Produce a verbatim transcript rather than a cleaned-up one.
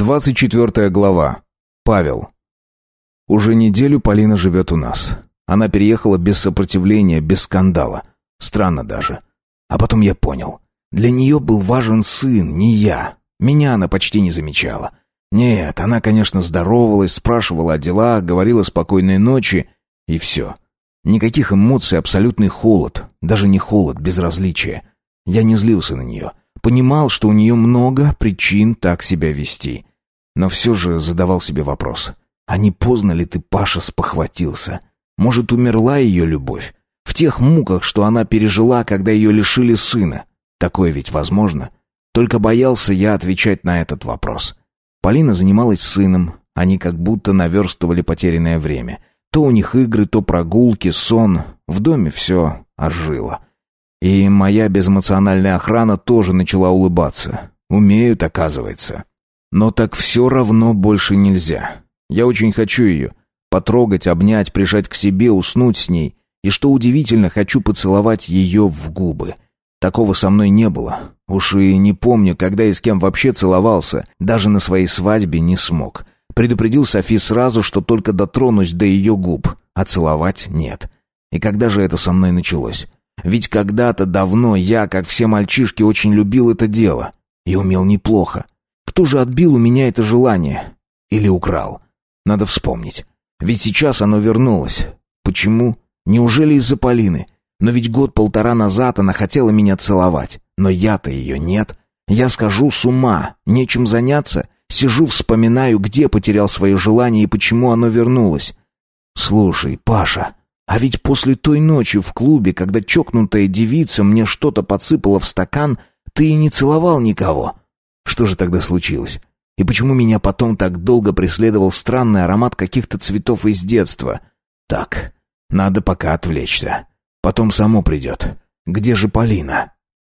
Двадцать четвертая глава. Павел. Уже неделю Полина живет у нас. Она переехала без сопротивления, без скандала. Странно даже. А потом я понял. Для нее был важен сын, не я. Меня она почти не замечала. Нет, она, конечно, здоровалась, спрашивала о делах, говорила спокойной ночи, и все. Никаких эмоций, абсолютный холод. Даже не холод, безразличие. Я не злился на нее. Понимал, что у нее много причин так себя вести. Но все же задавал себе вопрос. А не поздно ли ты, Паша, спохватился? Может, умерла ее любовь? В тех муках, что она пережила, когда ее лишили сына. Такое ведь возможно? Только боялся я отвечать на этот вопрос. Полина занималась сыном. Они как будто наверстывали потерянное время. То у них игры, то прогулки, сон. В доме все ожило. И моя безэмоциональная охрана тоже начала улыбаться. Умеют, оказывается. Но так все равно больше нельзя. Я очень хочу ее. Потрогать, обнять, прижать к себе, уснуть с ней. И что удивительно, хочу поцеловать ее в губы. Такого со мной не было. Уж и не помню, когда и с кем вообще целовался. Даже на своей свадьбе не смог. Предупредил Софи сразу, что только дотронусь до ее губ. А целовать нет. И когда же это со мной началось? Ведь когда-то давно я, как все мальчишки, очень любил это дело. И умел неплохо. Кто же отбил у меня это желание? Или украл? Надо вспомнить. Ведь сейчас оно вернулось. Почему? Неужели из-за Полины? Но ведь год-полтора назад она хотела меня целовать. Но я-то ее нет. Я схожу с ума. Нечем заняться. Сижу, вспоминаю, где потерял свое желание и почему оно вернулось. Слушай, Паша... А ведь после той ночи в клубе, когда чокнутая девица мне что-то подсыпала в стакан, ты и не целовал никого. Что же тогда случилось? И почему меня потом так долго преследовал странный аромат каких-то цветов из детства? Так, надо пока отвлечься. Потом само придет. Где же Полина?